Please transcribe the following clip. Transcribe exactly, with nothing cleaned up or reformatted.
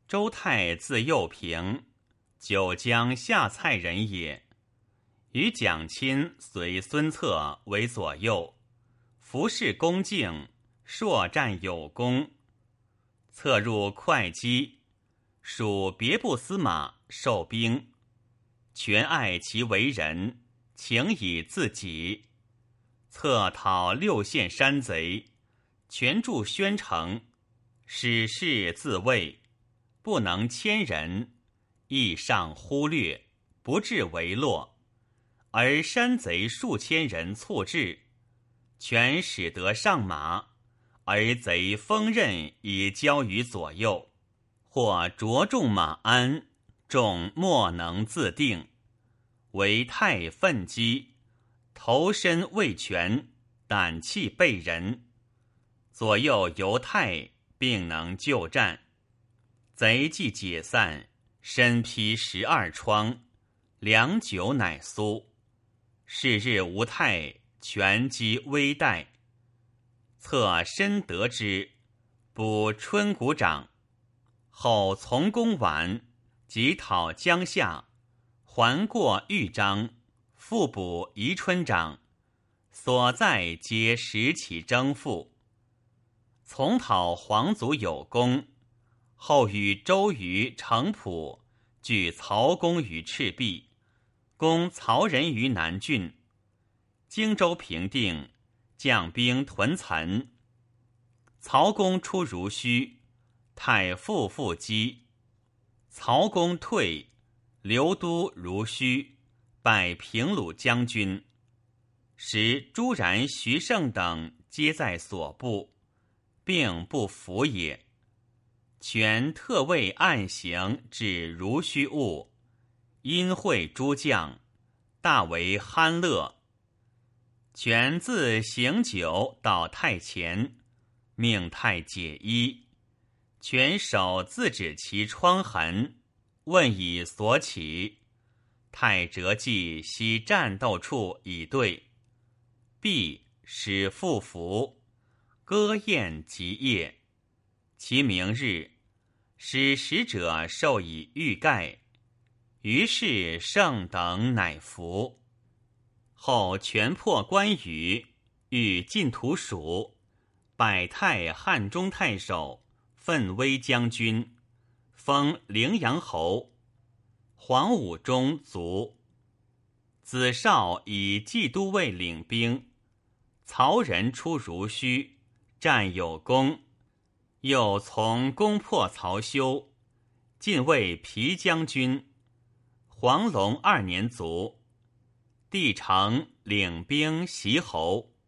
周泰字幼平，九江下蔡人也。与蒋钦随孙策为左右，服侍恭敬，硕战有功。策入会稽，属别部司马，受兵，全爱其为人，情以自己。策讨六县山贼，全驻宣城，使士自卫，不能牵人，亦上忽略，不至为落。而山贼数千人簇至，全使得上马，而贼锋刃已交于左右，或着重马鞍，众莫能自定。为太愤激，头身未全，胆气被人。左右犹太并能救战，贼既解散，身披十二疮，良久乃苏。是日吴太全击危殆，策深得之，补春谷长。后从攻完，即讨江夏，还过豫章，复补宜春长，所在皆时起征复。从讨黄祖有功，后与周瑜、程普据曹公于赤壁，攻曹仁于南郡。荆州平定，将兵屯岑。曹公出如须，太傅复击。曹公退，留都如须，拜平鲁将军。时朱然、徐盛等皆在所部，并不服也。权特为暗行至如须务，因会诸将，大为酣乐。权自行酒到太前，命太解衣。权手自指其疮痕，问以所起。太折计悉战斗处以对，必使复服，歌宴及夜。其明日，使使者授以玉盖，于是盛等乃服。后全破关羽，欲进土蜀，百太汉中太守，奋威将军，封陵阳侯。黄武中卒。子少以冀都尉领兵，曹仁出如须，战有功，又从攻破曹休，进位皮将军。黄龙二年卒。帝城领兵袭侯。